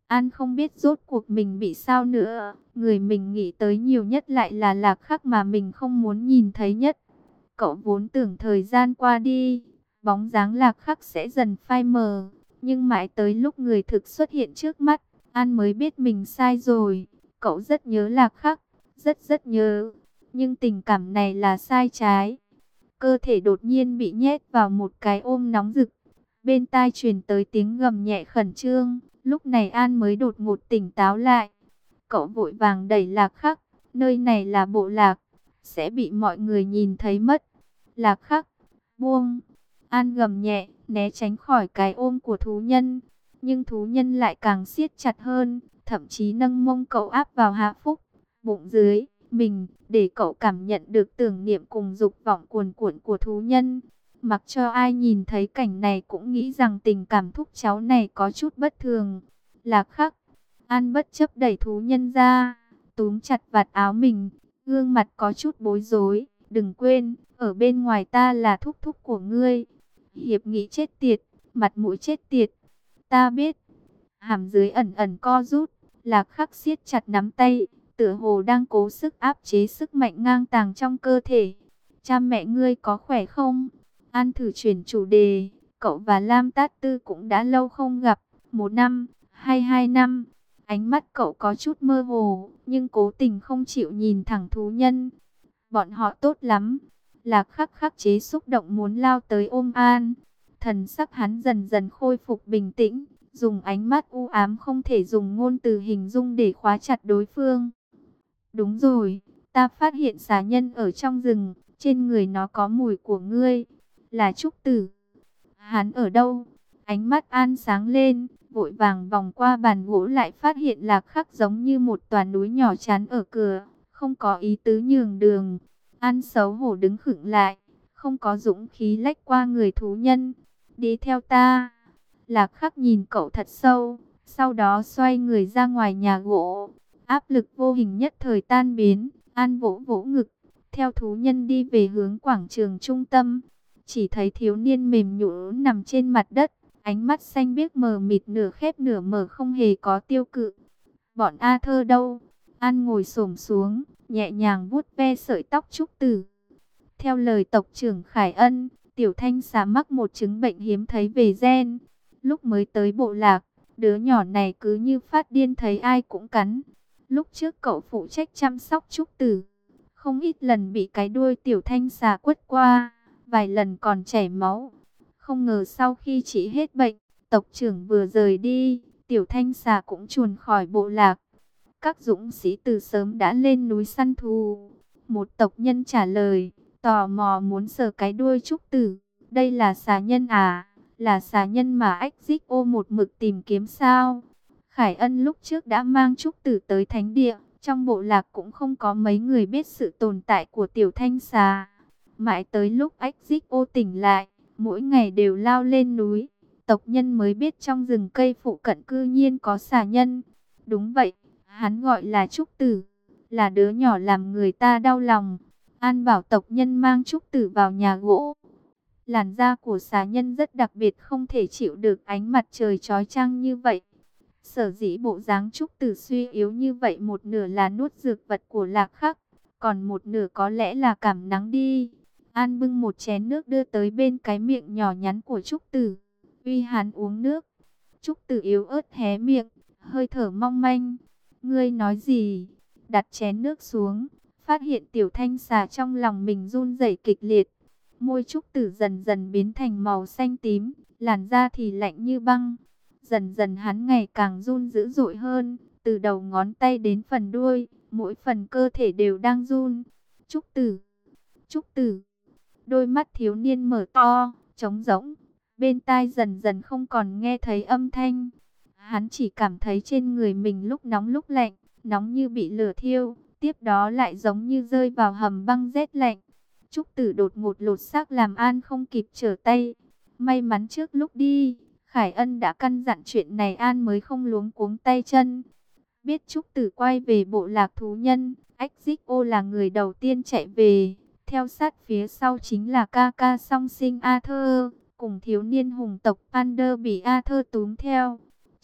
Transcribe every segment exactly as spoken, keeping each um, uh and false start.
An không biết rốt cuộc mình bị sao nữa. Người mình nghĩ tới nhiều nhất lại là Lạc Khắc mà mình không muốn nhìn thấy nhất. Cậu vốn tưởng thời gian qua đi, bóng dáng Lạc Khắc sẽ dần phai mờ. Nhưng mãi tới lúc người thực xuất hiện trước mắt, An mới biết mình sai rồi. Cậu rất nhớ Lạc Khắc, rất rất nhớ. Nhưng tình cảm này là sai trái. Cơ thể đột nhiên bị nhét vào một cái ôm nóng rực. Bên tai truyền tới tiếng gầm nhẹ khẩn trương. Lúc này An mới đột ngột tỉnh táo lại. Cậu vội vàng đẩy Lạc Khắc. Nơi này là bộ lạc, sẽ bị mọi người nhìn thấy mất. Lạc Khắc, buông. An gầm nhẹ, né tránh khỏi cái ôm của thú nhân. Nhưng thú nhân lại càng siết chặt hơn. Thậm chí nâng mông cậu áp vào hạ phúc, bụng dưới mình, để cậu cảm nhận được tưởng niệm cùng dục vọng cuồn cuộn của thú nhân. Mặc cho ai nhìn thấy cảnh này cũng nghĩ rằng tình cảm thúc cháu này có chút bất thường. Lạc Khắc, An bất chấp đẩy thú nhân ra, túm chặt vạt áo mình, gương mặt có chút bối rối. Đừng quên, ở bên ngoài ta là thúc thúc của ngươi. Hiệp nghĩ chết tiệt, mặt mũi chết tiệt. Ta biết. Hàm dưới ẩn ẩn co rút, Lạc Khắc siết chặt nắm tay, tựa hồ đang cố sức áp chế sức mạnh ngang tàng trong cơ thể. Cha mẹ ngươi có khỏe không? An thử chuyển chủ đề. Cậu và Lam Tát Tư cũng đã lâu không gặp. Một năm, hay hai năm. Ánh mắt cậu có chút mơ hồ, nhưng cố tình không chịu nhìn thẳng thú nhân. Bọn họ tốt lắm. Lạc Khắc khắc chế xúc động muốn lao tới ôm An. Thần sắc hắn dần dần khôi phục bình tĩnh, dùng ánh mắt u ám không thể dùng ngôn từ hình dung để khóa chặt đối phương. Đúng rồi, ta phát hiện xà nhân ở trong rừng, trên người nó có mùi của ngươi, là Trúc Tử. Hắn ở đâu? Ánh mắt An sáng lên, vội vàng vòng qua bàn gỗ lại phát hiện Lạc Khắc giống như một tòa núi nhỏ chắn ở cửa, không có ý tứ nhường đường. An xấu hổ đứng khựng lại, không có dũng khí lách qua người thú nhân. Đi theo ta. Lạc Khắc nhìn cậu thật sâu, sau đó xoay người ra ngoài nhà gỗ. Áp lực vô hình nhất thời tan biến, An vỗ vỗ ngực, theo thú nhân đi về hướng quảng trường trung tâm. Chỉ thấy thiếu niên mềm nhũn nằm trên mặt đất, ánh mắt xanh biếc mờ mịt nửa khép nửa mở không hề có tiêu cự. Bọn A Thơ đâu? An ngồi xổm xuống, nhẹ nhàng vuốt ve sợi tóc Trúc Tử. Theo lời tộc trưởng Khải Ân, Tiểu Thanh xà mắc một chứng bệnh hiếm thấy về gen. Lúc mới tới bộ lạc, đứa nhỏ này cứ như phát điên thấy ai cũng cắn. Lúc trước cậu phụ trách chăm sóc Trúc Tử, không ít lần bị cái đuôi Tiểu Thanh xà quất qua, vài lần còn chảy máu. Không ngờ sau khi trị hết bệnh, tộc trưởng vừa rời đi, Tiểu Thanh xà cũng chuồn khỏi bộ lạc. Các dũng sĩ từ sớm đã lên núi săn thú. Một tộc nhân trả lời, tò mò muốn sờ cái đuôi Trúc Tử. Đây là xà nhân à? Là xà nhân mà ách dích ô một mực tìm kiếm sao? Khải Ân lúc trước đã mang Trúc Tử tới thánh địa. Trong bộ lạc cũng không có mấy người biết sự tồn tại của Tiểu Thanh xà. Mãi tới lúc ách dích ô tỉnh lại, mỗi ngày đều lao lên núi, tộc nhân mới biết trong rừng cây phụ cận cư nhiên có xà nhân. Đúng vậy, hắn gọi là Trúc Tử, là đứa nhỏ làm người ta đau lòng. An bảo tộc nhân mang Trúc Tử vào nhà gỗ. Làn da của xà nhân rất đặc biệt, không thể chịu được ánh mặt trời chói chang như vậy. Sở dĩ bộ dáng Trúc Tử suy yếu như vậy, một nửa là nuốt dược vật của Lạc Khắc, còn một nửa có lẽ là cảm nắng đi. An bưng một chén nước đưa tới bên cái miệng nhỏ nhắn của Trúc Tử, uy hắn uống nước. Trúc Tử yếu ớt hé miệng, hơi thở mong manh. Ngươi nói gì? Đặt chén nước xuống, phát hiện Tiểu Thanh xà trong lòng mình run rẩy kịch liệt. Môi Trúc Tử dần dần biến thành màu xanh tím, làn da thì lạnh như băng. Dần dần hắn ngày càng run dữ dội hơn, từ đầu ngón tay đến phần đuôi, mỗi phần cơ thể đều đang run. Trúc Tử, Trúc Tử. Đôi mắt thiếu niên mở to, trống rỗng, bên tai dần dần không còn nghe thấy âm thanh. Hắn chỉ cảm thấy trên người mình lúc nóng lúc lạnh, nóng như bị lửa thiêu, tiếp đó lại giống như rơi vào hầm băng rét lạnh. Trúc Tử đột ngột lột xác làm An không kịp trở tay. May mắn trước lúc đi, Khải Ân đã căn dặn chuyện này, An mới không luống cuống tay chân. Biết Trúc Tử quay về bộ lạc thú nhân, ách dích ô là người đầu tiên chạy về. Theo sát phía sau chính là ca ca song sinh A Thơ, cùng thiếu niên hùng tộc Pander bị A Thơ túm theo.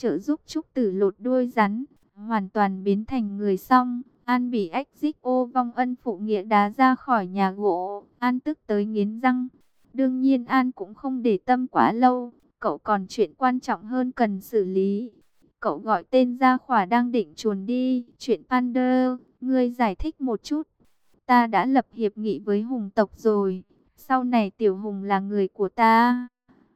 trợ giúp Trúc Tử lột đuôi rắn, hoàn toàn biến thành người xong. An bị ách dích ô vong ân phụ nghĩa đá ra khỏi nhà gỗ, An tức tới nghiến răng. Đương nhiên An cũng không để tâm quá lâu, cậu còn chuyện quan trọng hơn cần xử lý. Cậu gọi tên Gia Khỏa đang định chuồn đi. Chuyện Pander, ngươi giải thích một chút. Ta đã lập hiệp nghị với Hùng tộc rồi. Sau này Tiểu Hùng là người của ta.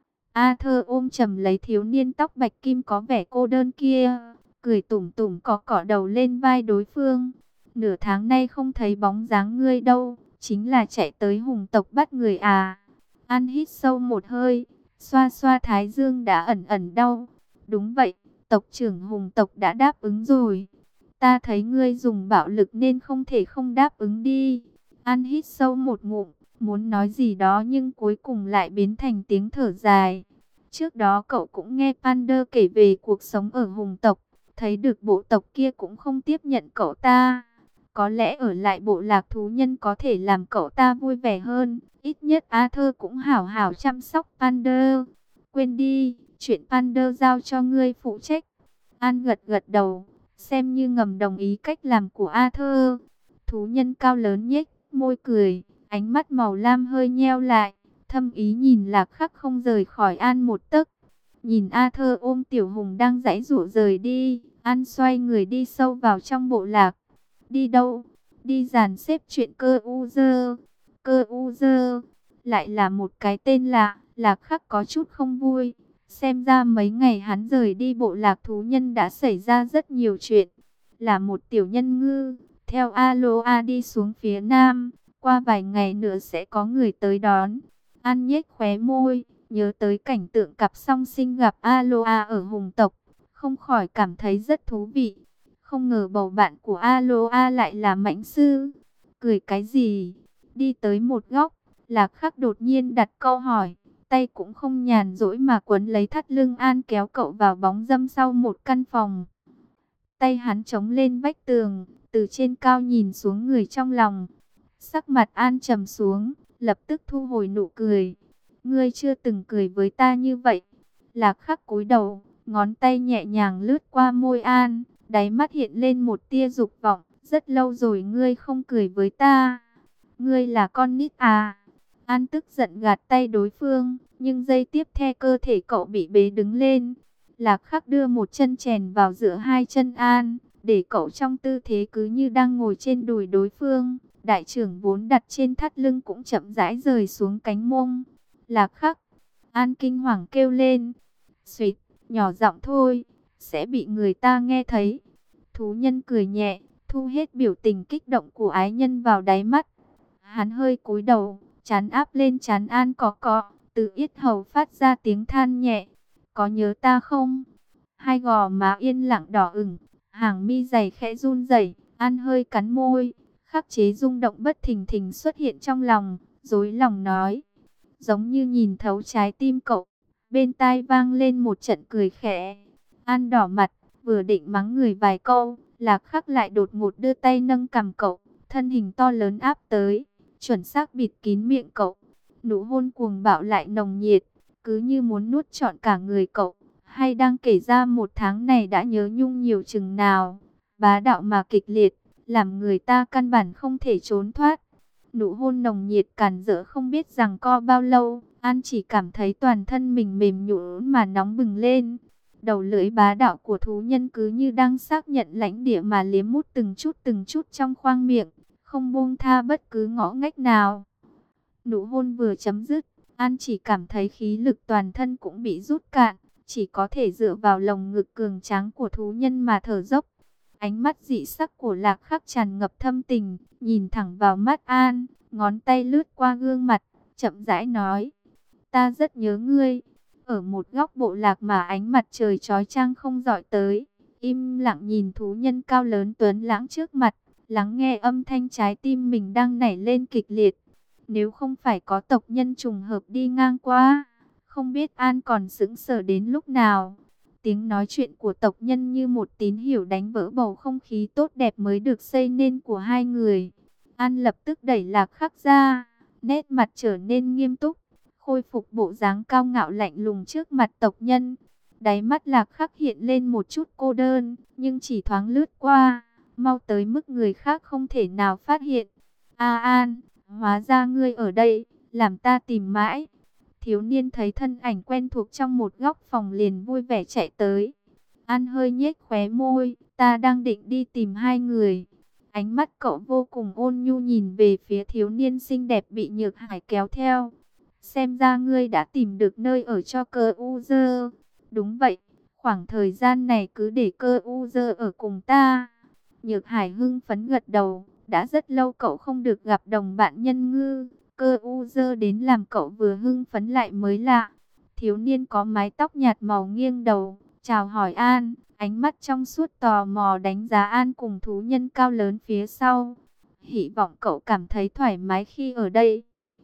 Arthur ôm chầm lấy thiếu niên tóc bạch kim có vẻ cô đơn kia, cười tủm tủm cọ cọ đầu lên vai đối phương. Nửa tháng nay không thấy bóng dáng ngươi đâu, chính là chạy tới Hùng tộc bắt người à? An hít sâu một hơi, xoa xoa thái dương đã ẩn ẩn đau. Đúng vậy, tộc trưởng Hùng tộc đã đáp ứng rồi. Ta thấy ngươi dùng bạo lực nên không thể không đáp ứng đi. An hít sâu một ngụm, muốn nói gì đó nhưng cuối cùng lại biến thành tiếng thở dài. Trước đó cậu cũng nghe Pander kể về cuộc sống ở Hùng tộc, thấy được bộ tộc kia cũng không tiếp nhận cậu ta. Có lẽ ở lại bộ lạc thú nhân có thể làm cậu ta vui vẻ hơn. Ít nhất Arthur cũng hảo hảo chăm sóc Pander. Quên đi, chuyện Pander giao cho ngươi phụ trách. An gật gật đầu, xem như ngầm đồng ý cách làm của Arthur. Thú nhân cao lớn nhếch môi cười, ánh mắt màu lam hơi nheo lại, thâm ý nhìn Lạc Khắc không rời khỏi An một tấc. Nhìn Arthur ôm Tiểu Hùng đang giãy giụa rời đi, An xoay người đi sâu vào trong bộ lạc. Đi đâu? Đi dàn xếp chuyện Cơ U Dơ. Cơ U Dơ lại là một cái tên lạ. Lạc Khắc có chút không vui. Xem ra mấy ngày hắn rời đi bộ lạc thú nhân đã xảy ra rất nhiều chuyện. Là một tiểu nhân ngư, theo Aloha đi xuống phía nam, qua vài ngày nữa sẽ có người tới đón. An nhếch khóe môi, nhớ tới cảnh tượng cặp song sinh gặp Aloha ở Hùng tộc, không khỏi cảm thấy rất thú vị. Không ngờ bầu bạn của Aloha lại là mãnh sư. Cười cái gì? Đi tới một góc, Lạc Khắc đột nhiên đặt câu hỏi, tay cũng không nhàn rỗi mà quấn lấy thắt lưng An kéo cậu vào bóng râm sau một căn phòng. Tay hắn chống lên vách tường, từ trên cao nhìn xuống người trong lòng. Sắc mặt An trầm xuống, lập tức thu hồi nụ cười. Ngươi chưa từng cười với ta như vậy. Lạc Khắc cúi đầu, ngón tay nhẹ nhàng lướt qua môi An, đáy mắt hiện lên một tia dục vọng. Rất lâu rồi ngươi không cười với ta. Ngươi là con nít à? An tức giận gạt tay đối phương, nhưng giây tiếp theo cơ thể cậu bị bế đứng lên. Lạc Khắc đưa một chân chèn vào giữa hai chân An, để cậu trong tư thế cứ như đang ngồi trên đùi đối phương. Đại trưởng vốn đặt trên thắt lưng cũng chậm rãi rời xuống cánh mông. Lạc Khắc! An kinh hoàng kêu lên. Xuyệt, nhỏ giọng thôi, sẽ bị người ta nghe thấy. Thú nhân cười nhẹ, thu hết biểu tình kích động của ái nhân vào đáy mắt. Hắn hơi cúi đầu, trán áp lên trán An cọ cọ, từ yết hầu phát ra tiếng than nhẹ. Có nhớ ta không? Hai gò má yên lặng đỏ ửng, hàng mi dày khẽ run rẩy. An hơi cắn môi, khắc chế rung động bất thình thình xuất hiện trong lòng, dối lòng nói. Giống như nhìn thấu trái tim cậu. Bên tai vang lên một trận cười khẽ. An đỏ mặt, vừa định mắng người vài câu, Lạc Khắc lại đột ngột đưa tay nâng cằm cậu, thân hình to lớn áp tới, chuẩn xác bịt kín miệng cậu. Nụ hôn cuồng bạo lại nồng nhiệt, cứ như muốn nuốt trọn cả người cậu. Hay đang kể ra một tháng này đã nhớ nhung nhiều chừng nào, bá đạo mà kịch liệt, làm người ta căn bản không thể trốn thoát. Nụ hôn nồng nhiệt càn rỡ không biết rằng co bao lâu, An chỉ cảm thấy toàn thân mình mềm nhũn mà nóng bừng lên. Đầu lưỡi bá đạo của thú nhân cứ như đang xác nhận lãnh địa mà liếm mút từng chút từng chút trong khoang miệng, không buông tha bất cứ ngõ ngách nào. Nụ hôn vừa chấm dứt, An chỉ cảm thấy khí lực toàn thân cũng bị rút cạn, chỉ có thể dựa vào lồng ngực cường tráng của thú nhân mà thở dốc. Ánh mắt dị sắc của Lạc Khắc tràn ngập thâm tình, nhìn thẳng vào mắt An, ngón tay lướt qua gương mặt, chậm rãi nói. Ta rất nhớ ngươi. Ở một góc bộ lạc mà ánh mặt trời chói chang không dọi tới, im lặng nhìn thú nhân cao lớn tuấn lãng trước mặt, lắng nghe âm thanh trái tim mình đang nảy lên kịch liệt. Nếu không phải có tộc nhân trùng hợp đi ngang qua, không biết An còn sững sờ đến lúc nào. Tiếng nói chuyện của tộc nhân như một tín hiệu đánh vỡ bầu không khí tốt đẹp mới được xây nên của hai người. An lập tức đẩy Lạc Khắc ra, nét mặt trở nên nghiêm túc, khôi phục bộ dáng cao ngạo lạnh lùng trước mặt tộc nhân. Đáy mắt Lạc Khắc hiện lên một chút cô đơn, nhưng chỉ thoáng lướt qua, mau tới mức người khác không thể nào phát hiện. A An, hóa ra ngươi ở đây, làm ta tìm mãi. Thiếu niên thấy thân ảnh quen thuộc trong một góc phòng liền vui vẻ chạy tới. An hơi nhếch khóe môi, ta đang định đi tìm hai người. Ánh mắt cậu vô cùng ôn nhu nhìn về phía thiếu niên xinh đẹp bị Nhược Hải kéo theo. Xem ra ngươi đã tìm được nơi ở cho Cơ U Dơ. Đúng vậy, khoảng thời gian này cứ để Cơ U Dơ ở cùng ta. Nhược Hải hưng phấn gật đầu, đã rất lâu cậu không được gặp đồng bạn Nhân Ngư. Cơ U Dơ đến làm cậu vừa hưng phấn lại mới lạ. Thiếu niên có mái tóc nhạt màu nghiêng đầu, chào hỏi An, ánh mắt trong suốt tò mò đánh giá An cùng thú nhân cao lớn phía sau. Hy vọng cậu cảm thấy thoải mái khi ở đây.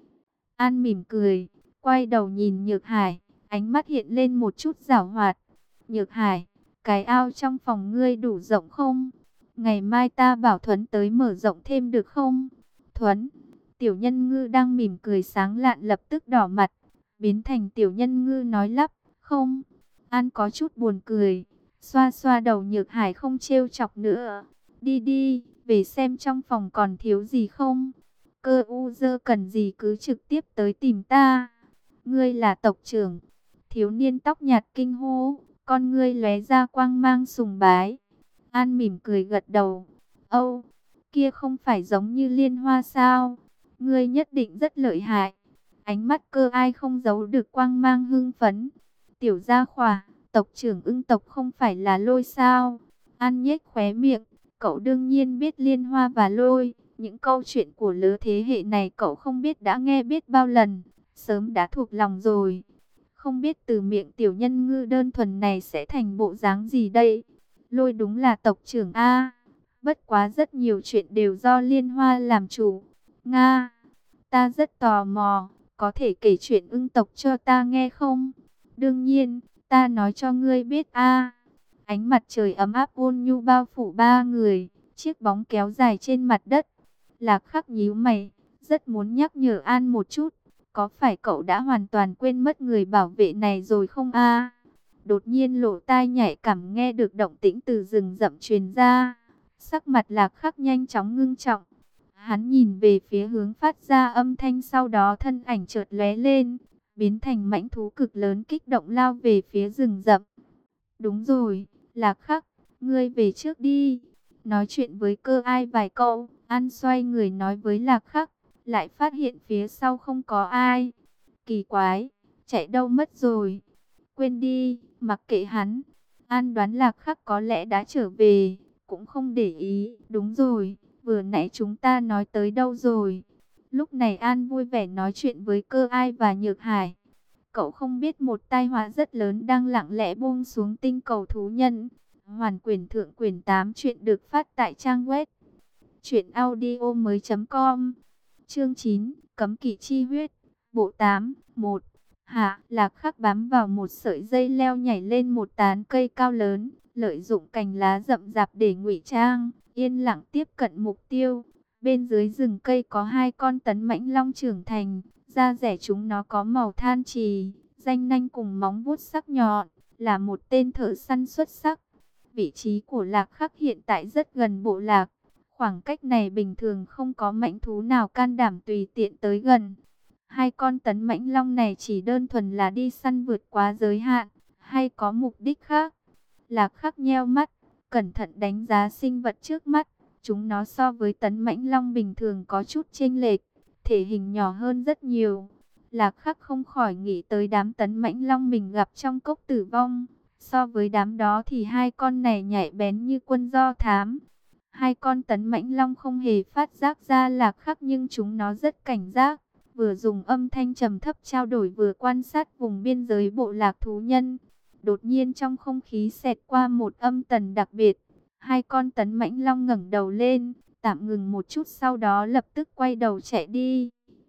An mỉm cười, quay đầu nhìn Nhược Hải, ánh mắt hiện lên một chút giảo hoạt. Nhược Hải, cái ao trong phòng ngươi đủ rộng không? Ngày mai ta bảo Thuấn tới mở rộng thêm được không? Thuấn, Tiểu Nhân Ngư đang mỉm cười sáng lạn lập tức đỏ mặt, biến thành Tiểu Nhân Ngư nói lắp, không. An có chút buồn cười, xoa xoa đầu Nhược Hải không trêu chọc nữa. Đi đi, về xem trong phòng còn thiếu gì không? Cơ U Dơ cần gì cứ trực tiếp tới tìm ta. Ngươi là tộc trưởng. Thiếu niên tóc nhạt kinh hô, con ngươi lóe ra quang mang sùng bái. An mỉm cười gật đầu. Âu, kia không phải giống như Liên Hoa sao? Ngươi nhất định rất lợi hại. Ánh mắt Cơ Ai không giấu được quang mang hưng phấn. Tiểu gia khỏa, tộc trưởng Ưng tộc không phải là Lôi sao? An nhếch khóe miệng, cậu đương nhiên biết Liên Hoa và Lôi. Những câu chuyện của lứa thế hệ này cậu không biết đã nghe biết bao lần, sớm đã thuộc lòng rồi. Không biết từ miệng Tiểu Nhân Ngư đơn thuần này sẽ thành bộ dáng gì đây? Lôi đúng là tộc trưởng A. Bất quá rất nhiều chuyện đều do Liên Hoa làm chủ. Nga, ta rất tò mò, có thể kể chuyện Ưng tộc cho ta nghe không? Đương nhiên, ta nói cho ngươi biết A. Ánh mặt trời ấm áp ôn nhu bao phủ ba người, chiếc bóng kéo dài trên mặt đất. Lạc Khắc nhíu mày, rất muốn nhắc nhở An một chút. Có phải cậu đã hoàn toàn quên mất người bảo vệ này rồi không a? Đột nhiên lỗ tai nhạy cảm nghe được động tĩnh từ rừng rậm truyền ra. Sắc mặt Lạc Khắc nhanh chóng ngưng trọng. Hắn nhìn về phía hướng phát ra âm thanh, sau đó thân ảnh chợt lóe lên, biến thành mãnh thú cực lớn kích động lao về phía rừng rậm. Đúng rồi, Lạc Khắc, ngươi về trước đi. Nói chuyện với Cơ Ai vài câu, An xoay người nói với Lạc Khắc, lại phát hiện phía sau không có ai. Kỳ quái, chạy đâu mất rồi? Quên đi, mặc kệ hắn. An đoán Lạc Khắc có lẽ đã trở về, cũng không để ý. Đúng rồi, vừa nãy chúng ta nói tới đâu rồi? Lúc này An vui vẻ nói chuyện với Cơ Ai và Nhược Hải. Cậu không biết một tai họa rất lớn đang lặng lẽ buông xuống tinh cầu thú nhân. Hoàn quyển thượng quyển tám chuyện được phát tại trang web truyện audio mới chấm com. Chương chín, Cấm kỵ chi huyết, bộ tám, một. Hạ, Lạc Khắc bám vào một sợi dây leo nhảy lên một tán cây cao lớn, lợi dụng cành lá rậm rạp để ngụy trang, yên lặng tiếp cận mục tiêu. Bên dưới rừng cây có hai con tấn mãnh long trưởng thành, da rẻ chúng nó có màu than trì, ranh nanh cùng móng vuốt sắc nhọn, là một tên thợ săn xuất sắc. Vị trí của Lạc Khắc hiện tại rất gần bộ lạc. Khoảng cách này bình thường không có mãnh thú nào can đảm tùy tiện tới gần. Hai con tấn mãnh long này chỉ đơn thuần là đi săn vượt quá giới hạn, hay có mục đích khác. Lạc Khắc nheo mắt, cẩn thận đánh giá sinh vật trước mắt. Chúng nó so với tấn mãnh long bình thường có chút chênh lệch, thể hình nhỏ hơn rất nhiều. Lạc Khắc không khỏi nghĩ tới đám tấn mãnh long mình gặp trong cốc tử vong. So với đám đó thì hai con này nhạy bén như quân do thám. Hai con tấn mãnh long không hề phát giác ra Lạc Khắc, nhưng chúng nó rất cảnh giác. Vừa dùng âm thanh trầm thấp trao đổi vừa quan sát vùng biên giới bộ lạc thú nhân. Đột nhiên trong không khí xẹt qua một âm tần đặc biệt. Hai con tấn mãnh long ngẩng đầu lên, tạm ngừng một chút, sau đó lập tức quay đầu chạy đi.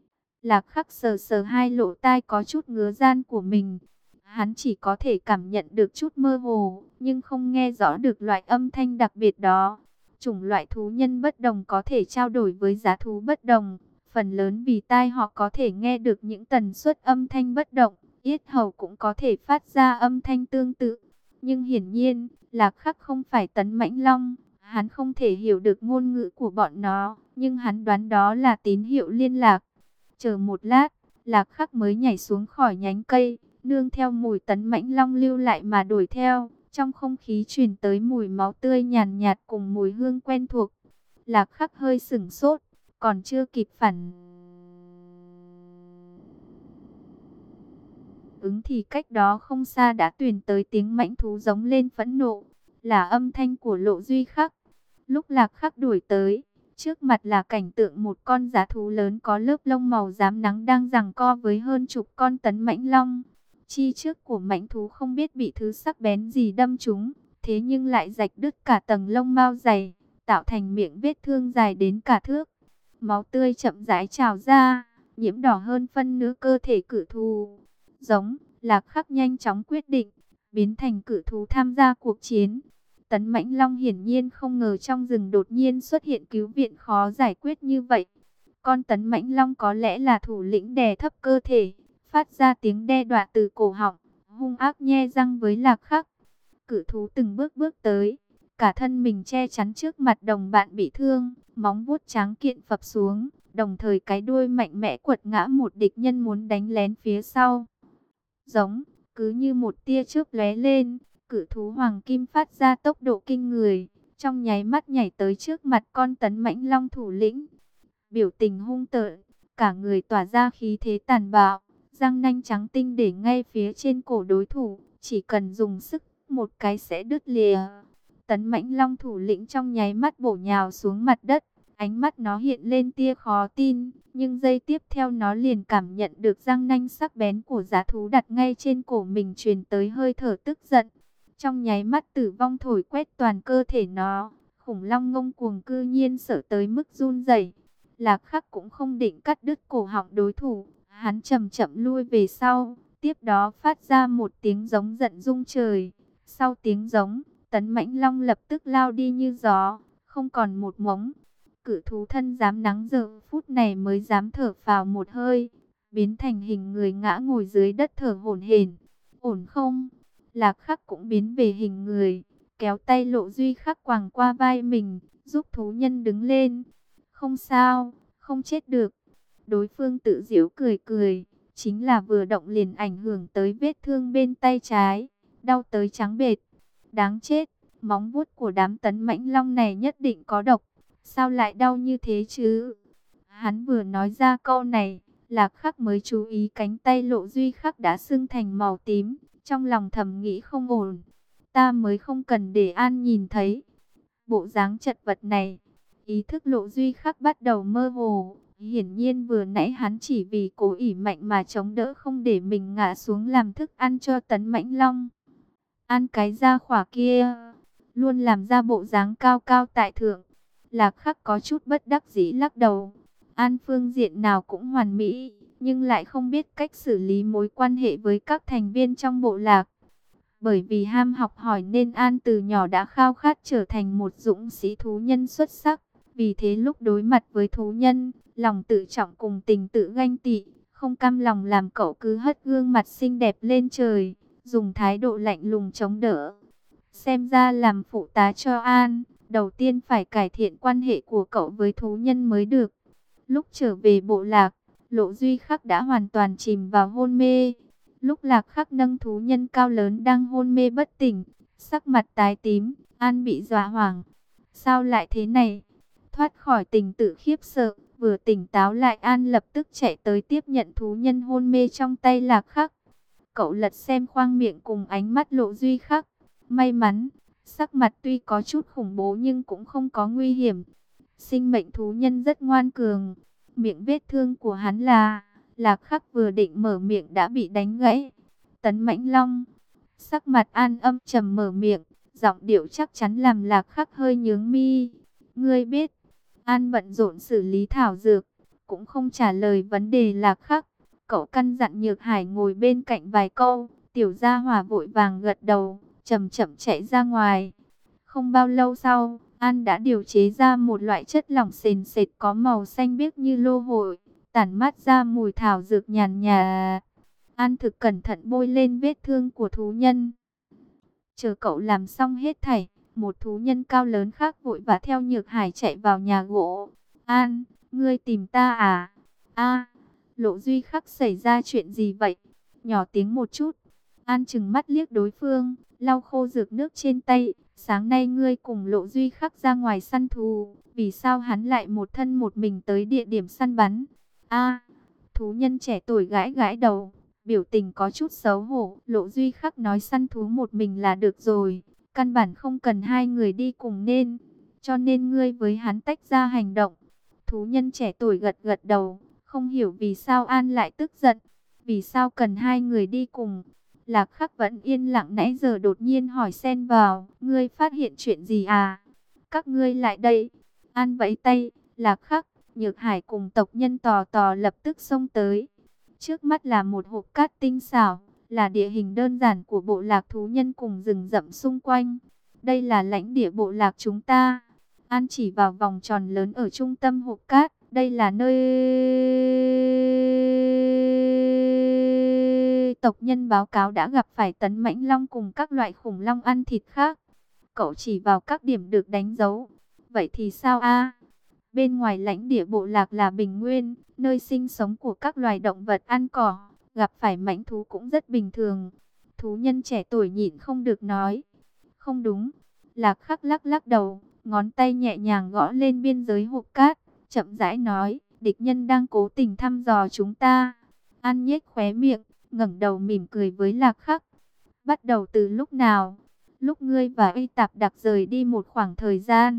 Lạc Khắc sờ sờ hai lỗ tai có chút ngứa ran của mình. Hắn chỉ có thể cảm nhận được chút mơ hồ, nhưng không nghe rõ được loại âm thanh đặc biệt đó. Chủng loại thú nhân bất đồng có thể trao đổi với giá thú bất đồng. Phần lớn vì tai họ có thể nghe được những tần suất âm thanh bất động, yết hầu cũng có thể phát ra âm thanh tương tự. Nhưng hiển nhiên, Lạc Khắc không phải Tấn Mãnh Long, hắn không thể hiểu được ngôn ngữ của bọn nó, nhưng hắn đoán đó là tín hiệu liên lạc. Chờ một lát, Lạc Khắc mới nhảy xuống khỏi nhánh cây, nương theo mùi Tấn Mãnh Long lưu lại mà đuổi theo. Trong không khí truyền tới mùi máu tươi nhàn nhạt cùng mùi hương quen thuộc. Lạc Khắc hơi sửng sốt, còn chưa kịp phản ứng thì cách đó không xa đã truyền tới tiếng mãnh thú giống lên phẫn nộ, là âm thanh của Lộ Duy Khắc. Lúc Lạc Khắc đuổi tới, trước mặt là cảnh tượng một con dã thú lớn có lớp lông màu rám nắng đang giằng co với hơn chục con Tấn Mãnh Long. Chi trước của mãnh thú không biết bị thứ sắc bén gì đâm trúng, thế nhưng lại rạch đứt cả tầng lông mao dày, tạo thành miệng vết thương dài đến cả thước. Máu tươi chậm rãi trào ra, nhiễm đỏ hơn phân nửa cơ thể cự thú. Giống, Lạc Khắc nhanh chóng quyết định, biến thành cự thú tham gia cuộc chiến. Tấn Mãnh Long hiển nhiên không ngờ trong rừng đột nhiên xuất hiện cứu viện khó giải quyết như vậy. Con Tấn Mãnh Long có lẽ là thủ lĩnh đè thấp cơ thể, phát ra tiếng đe dọa từ cổ họng, hung ác nhe răng với Lạc Khắc. Cự thú từng bước bước tới, cả thân mình che chắn trước mặt đồng bạn bị thương, móng vuốt trắng kiện phập xuống, đồng thời cái đuôi mạnh mẽ quật ngã một địch nhân muốn đánh lén phía sau. Giống, cứ như một tia chớp lóe lên, cự thú hoàng kim phát ra tốc độ kinh người, trong nháy mắt nhảy tới trước mặt con Tấn Mãnh Long thủ lĩnh. Biểu tình hung tợn, cả người tỏa ra khí thế tàn bạo, răng nanh trắng tinh để ngay phía trên cổ đối thủ, chỉ cần dùng sức một cái sẽ đứt lìa. Tấn Mãnh Long thủ lĩnh trong nháy mắt bổ nhào xuống mặt đất, ánh mắt nó hiện lên tia khó tin, nhưng giây tiếp theo nó liền cảm nhận được răng nanh sắc bén của dã thú đặt ngay trên cổ mình truyền tới hơi thở tức giận. Trong nháy mắt tử vong thổi quét toàn cơ thể nó, khủng long ngông cuồng cư nhiên sợ tới mức run rẩy. Lạc Khắc cũng không định cắt đứt cổ họng đối thủ, hắn chậm chậm lui về sau, tiếp đó phát ra một tiếng giống giận rung trời. Sau tiếng giống, Tấn Mãnh Long lập tức lao đi như gió, không còn một mống. Cự thú thân dám nắng giờ phút này mới dám thở phào một hơi, biến thành hình người ngã ngồi dưới đất thở hổn hển. Ổn không? Lạc Khắc cũng biến về hình người, kéo tay Lộ Duy Khắc quàng qua vai mình, giúp thú nhân đứng lên. Không sao, không chết được. Đối phương tự giễu cười cười, chính là vừa động liền ảnh hưởng tới vết thương bên tay trái, đau tới trắng bệch. Đáng chết, móng vuốt của đám Tấn Mãnh Long này nhất định có độc. Sao lại đau như thế chứ? Hắn vừa nói ra câu này, Lạc Khắc mới chú ý cánh tay Lộ Duy Khắc đã sưng thành màu tím, trong lòng thầm nghĩ không ổn. Ta mới không cần để An nhìn thấy bộ dáng chật vật này. Ý thức Lộ Duy Khắc bắt đầu mơ hồ, hiển nhiên vừa nãy hắn chỉ vì cố ỷ mạnh mà chống đỡ không để mình ngã xuống làm thức ăn cho Tấn Mãnh Long. An cái gia khỏa kia, luôn làm ra bộ dáng cao cao tại thượng. Lạc Khắc có chút bất đắc dĩ lắc đầu. An phương diện nào cũng hoàn mỹ, nhưng lại không biết cách xử lý mối quan hệ với các thành viên trong bộ lạc. Bởi vì ham học hỏi nên An từ nhỏ đã khao khát trở thành một dũng sĩ thú nhân xuất sắc. Vì thế lúc đối mặt với thú nhân, lòng tự trọng cùng tình tự ganh tị, không cam lòng làm cậu cứ hất gương mặt xinh đẹp lên trời, dùng thái độ lạnh lùng chống đỡ. Xem ra làm phụ tá cho An, đầu tiên phải cải thiện quan hệ của cậu với thú nhân mới được. Lúc trở về bộ lạc, Lộ Duy Khắc đã hoàn toàn chìm vào hôn mê. Lúc Lạc Khắc nâng thú nhân cao lớn đang hôn mê bất tỉnh, sắc mặt tái tím, An bị dọa hoảng. Sao lại thế này? Thoát khỏi tình tự khiếp sợ, vừa tỉnh táo lại An lập tức chạy tới tiếp nhận thú nhân hôn mê trong tay Lạc Khắc. Cậu lật xem khoang miệng cùng ánh mắt Lộ Duy Khắc. May mắn, sắc mặt tuy có chút khủng bố nhưng cũng không có nguy hiểm. Sinh mệnh thú nhân rất ngoan cường. Miệng vết thương của hắn là... Lạc Khắc vừa định mở miệng đã bị đánh gãy. Tấn Mãnh Long. Sắc mặt An âm trầm mở miệng, giọng điệu chắc chắn làm Lạc Khắc hơi nhướng mi. Ngươi biết. An bận rộn xử lý thảo dược, cũng không trả lời vấn đề Lạc Khắc. Cậu căn dặn Nhược Hải ngồi bên cạnh vài câu. Tiểu Gia Hỏa vội vàng gật đầu, chậm chậm chạy ra ngoài. Không bao lâu sau, An đã điều chế ra một loại chất lỏng sền sệt có màu xanh biếc như lô hội, tản mát ra mùi thảo dược nhàn nhạt. An thực cẩn thận bôi lên vết thương của thú nhân. Chờ cậu làm xong hết thảy, một thú nhân cao lớn khác vội vã theo Nhược Hải chạy vào nhà gỗ. An, ngươi tìm ta à? A, Lộ Duy Khắc xảy ra chuyện gì vậy? Nhỏ tiếng một chút. An trừng mắt liếc đối phương, lau khô dược nước trên tay. Sáng nay ngươi cùng Lộ Duy Khắc ra ngoài săn thú, vì sao hắn lại một thân một mình tới địa điểm săn bắn? A, thú nhân trẻ tuổi gãi gãi đầu, biểu tình có chút xấu hổ. Lộ Duy Khắc nói săn thú một mình là được rồi, căn bản không cần hai người đi cùng nên, cho nên ngươi với hắn tách ra hành động. Thú nhân trẻ tuổi gật gật đầu, không hiểu vì sao An lại tức giận, vì sao cần hai người đi cùng. Lạc Khắc vẫn yên lặng nãy giờ đột nhiên hỏi xen vào, ngươi phát hiện chuyện gì à? Các ngươi lại đây. An vẫy tay, Lạc Khắc, Nhược Hải cùng tộc nhân tò tò lập tức xông tới. Trước mắt là một hộp cát tinh xảo, là địa hình đơn giản của bộ lạc thú nhân cùng rừng rậm xung quanh. Đây là lãnh địa bộ lạc chúng ta. An chỉ vào vòng tròn lớn ở trung tâm hộp cát. Đây là nơi tộc nhân báo cáo đã gặp phải tấn mãnh long cùng các loại khủng long ăn thịt khác. Cậu chỉ vào các điểm được đánh dấu. Vậy thì sao a? Bên ngoài lãnh địa bộ lạc là bình nguyên, nơi sinh sống của các loài động vật ăn cỏ, gặp phải mãnh thú cũng rất bình thường. Thú nhân trẻ tuổi nhịn không được nói. Không đúng. Lạc Khắc lắc lắc đầu, ngón tay nhẹ nhàng gõ lên biên giới hộp cát, chậm rãi nói, địch nhân đang cố tình thăm dò chúng ta. An nhếch khóe miệng, ngẩng đầu mỉm cười với Lạc Khắc. Bắt đầu từ lúc nào? Lúc ngươi và Y Tạp Đặc rời đi một khoảng thời gian.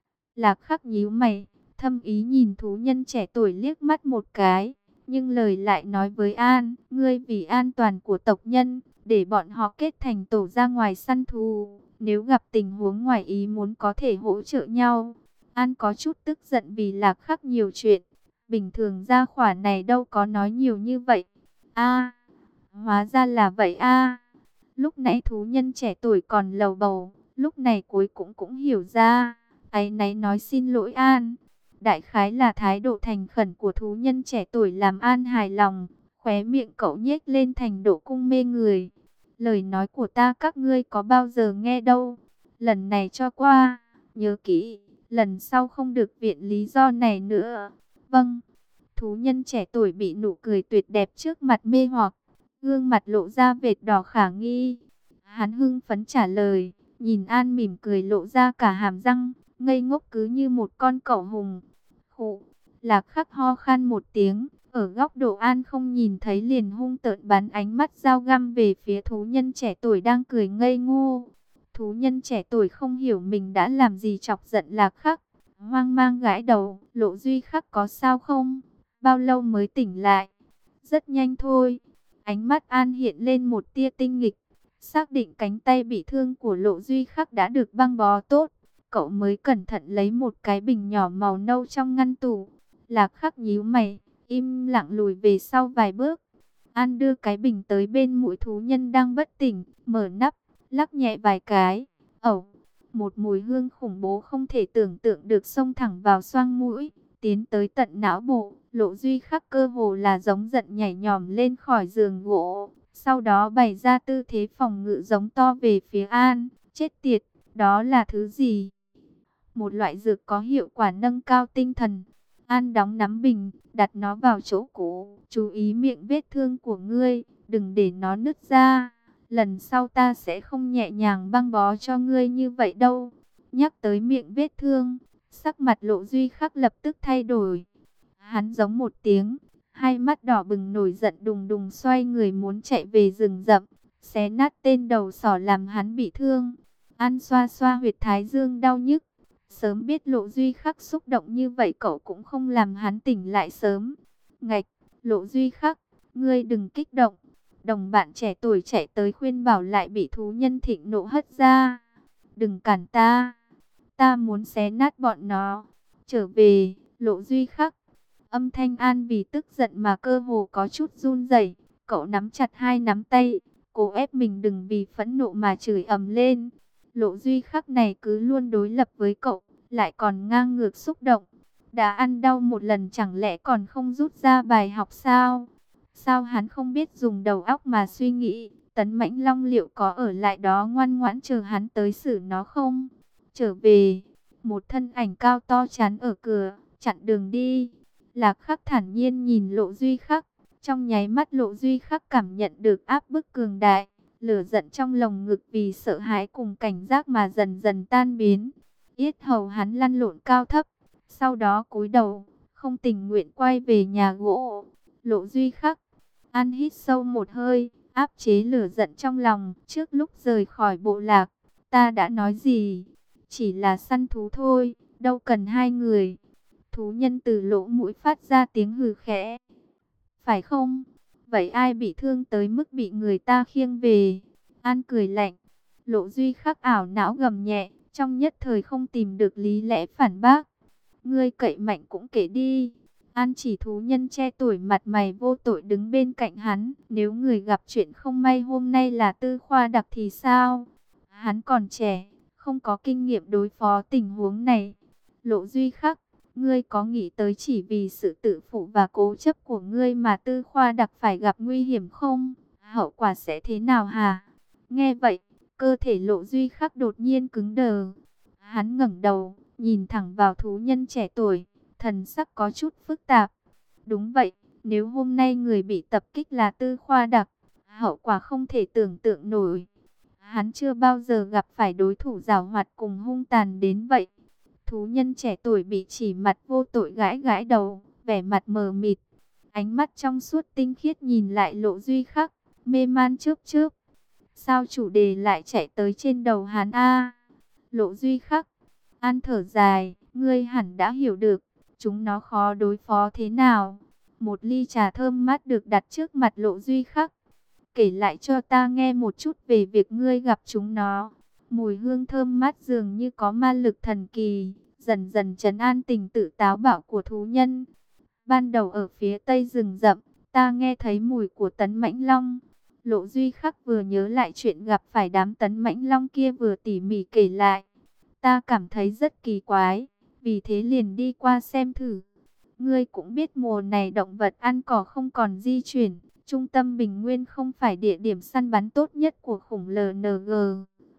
Lạc Khắc nhíu mày, thâm ý nhìn thú nhân trẻ tuổi liếc mắt một cái, nhưng lời lại nói với An, ngươi vì an toàn của tộc nhân, để bọn họ kết thành tổ ra ngoài săn thú, nếu gặp tình huống ngoài ý muốn có thể hỗ trợ nhau. An có chút tức giận vì Lạc Khắc nhiều chuyện, bình thường gia khỏa này đâu có nói nhiều như vậy. A, hóa ra là vậy a. Lúc nãy thú nhân trẻ tuổi còn lầu bầu, lúc này cuối cũng cũng hiểu ra, áy náy nói xin lỗi An. Đại khái là thái độ thành khẩn của thú nhân trẻ tuổi làm An hài lòng, khóe miệng cậu nhếch lên thành độ cung mê người. Lời nói của ta các ngươi có bao giờ nghe đâu, lần này cho qua, nhớ kỹ, lần sau không được viện lý do này nữa. Vâng. Thú nhân trẻ tuổi bị nụ cười tuyệt đẹp trước mặt mê hoặc, gương mặt lộ ra vệt đỏ khả nghi. Hắn hưng phấn trả lời, nhìn An mỉm cười lộ ra cả hàm răng, ngây ngốc cứ như một con cẩu hùng. Khụ, Lạc Khắc ho khan một tiếng, ở góc độ An không nhìn thấy liền hung tợn bắn ánh mắt dao găm về phía thú nhân trẻ tuổi đang cười ngây ngô. Thú nhân trẻ tuổi không hiểu mình đã làm gì chọc giận Lạc Khắc, hoang mang gãi đầu, Lộ Duy Khắc có sao không? Bao lâu mới tỉnh lại? Rất nhanh thôi. Ánh mắt An hiện lên một tia tinh nghịch, xác định cánh tay bị thương của Lộ Duy Khắc đã được băng bó tốt. Cậu mới cẩn thận lấy một cái bình nhỏ màu nâu trong ngăn tủ. Lạc Khắc nhíu mày, im lặng lùi về sau vài bước. An đưa cái bình tới bên mũi thú nhân đang bất tỉnh, mở nắp, lắc nhẹ vài cái. Ẩu, một mùi hương khủng bố không thể tưởng tượng được xông thẳng vào xoang mũi, tiến tới tận não bộ. Lộ Duy Khắc cơ hồ là giống giận nhảy nhòm lên khỏi giường gỗ, sau đó bày ra tư thế phòng ngự giống to về phía An. Chết tiệt, đó là thứ gì? Một loại dược có hiệu quả nâng cao tinh thần. An đóng nắm bình, đặt nó vào chỗ cũ. Chú ý miệng vết thương của ngươi, đừng để nó nứt ra. Lần sau ta sẽ không nhẹ nhàng băng bó cho ngươi như vậy đâu. Nhắc tới miệng vết thương, sắc mặt Lộ Duy Khắc lập tức thay đổi. Hắn giống một tiếng, hai mắt đỏ bừng nổi giận đùng đùng xoay người muốn chạy về rừng rậm, xé nát tên đầu sỏ làm hắn bị thương. An xoa xoa huyệt thái dương đau nhức. Sớm biết Lộ Duy Khắc xúc động như vậy cậu cũng không làm hắn tỉnh lại sớm. Ngạch, Lộ Duy Khắc, ngươi đừng kích động. Đồng bạn trẻ tuổi chạy tới khuyên bảo lại bị thú nhân thịnh nộ hất ra. Đừng cản ta, ta muốn xé nát bọn nó. Trở về, Lộ Duy Khắc. Âm thanh An vì tức giận mà cơ hồ có chút run rẩy. Cậu nắm chặt hai nắm tay, cố ép mình đừng vì phẫn nộ mà chửi ầm lên. Lộ Duy Khắc này cứ luôn đối lập với cậu, lại còn ngang ngược xúc động. Đã ăn đau một lần chẳng lẽ còn không rút ra bài học sao? Sao hắn không biết dùng đầu óc mà suy nghĩ, Tấn Mãnh Long liệu có ở lại đó ngoan ngoãn chờ hắn tới xử nó không? Trở về, một thân ảnh cao to chắn ở cửa, chặn đường đi. Lạc Khắc thản nhiên nhìn Lộ Duy Khắc, trong nháy mắt Lộ Duy Khắc cảm nhận được áp bức cường đại, lửa giận trong lồng ngực vì sợ hãi cùng cảnh giác mà dần dần tan biến. Yết hầu hắn lăn lộn cao thấp, sau đó cúi đầu, không tình nguyện quay về nhà gỗ. Lộ Duy Khắc, An hít sâu một hơi, áp chế lửa giận trong lòng. Trước lúc rời khỏi bộ lạc, ta đã nói gì? Chỉ là săn thú thôi, đâu cần hai người. Thú nhân từ lỗ mũi phát ra tiếng hừ khẽ. Phải không? Vậy ai bị thương tới mức bị người ta khiêng về? An cười lạnh. Lộ Duy Khắc ảo não gầm nhẹ, trong nhất thời không tìm được lý lẽ phản bác. Ngươi cậy mạnh cũng kể đi. An chỉ thú nhân che tuổi mặt mày vô tội đứng bên cạnh hắn. Nếu người gặp chuyện không may hôm nay là Tư Khoa Đặc thì sao? Hắn còn trẻ, không có kinh nghiệm đối phó tình huống này. Lộ Duy Khắc, ngươi có nghĩ tới chỉ vì sự tự phụ và cố chấp của ngươi mà Tư Khoa Đặc phải gặp nguy hiểm không? Hậu quả sẽ thế nào hả? Nghe vậy, cơ thể Lộ Duy Khắc đột nhiên cứng đờ. Hắn ngẩng đầu, nhìn thẳng vào thú nhân trẻ tuổi, thần sắc có chút phức tạp. Đúng vậy, nếu hôm nay người bị tập kích là Tư Khoa Đặc, hậu quả không thể tưởng tượng nổi. Hắn chưa bao giờ gặp phải đối thủ giảo hoạt cùng hung tàn đến vậy. Thú nhân trẻ tuổi bị chỉ mặt vô tội gãi gãi đầu, vẻ mặt mờ mịt. Ánh mắt trong suốt tinh khiết nhìn lại Lộ Duy Khắc, mê man chớp chớp. Sao chủ đề lại chạy tới trên đầu hắn a? Lộ Duy Khắc, An thở dài, ngươi hẳn đã hiểu được, chúng nó khó đối phó thế nào. Một ly trà thơm mát được đặt trước mặt Lộ Duy Khắc. Kể lại cho ta nghe một chút về việc ngươi gặp chúng nó. Mùi hương thơm mát dường như có ma lực thần kỳ, dần dần trấn an tình tự táo bạo của thú nhân. Ban đầu ở phía tây rừng rậm, ta nghe thấy mùi của Tấn Mãnh Long. Lộ Duy Khắc vừa nhớ lại chuyện gặp phải đám Tấn Mãnh Long kia vừa tỉ mỉ kể lại. Ta cảm thấy rất kỳ quái, vì thế liền đi qua xem thử. Ngươi cũng biết mùa này động vật ăn cỏ không còn di chuyển. Trung tâm Bình Nguyên không phải địa điểm săn bắn tốt nhất của khủng lờ en giê.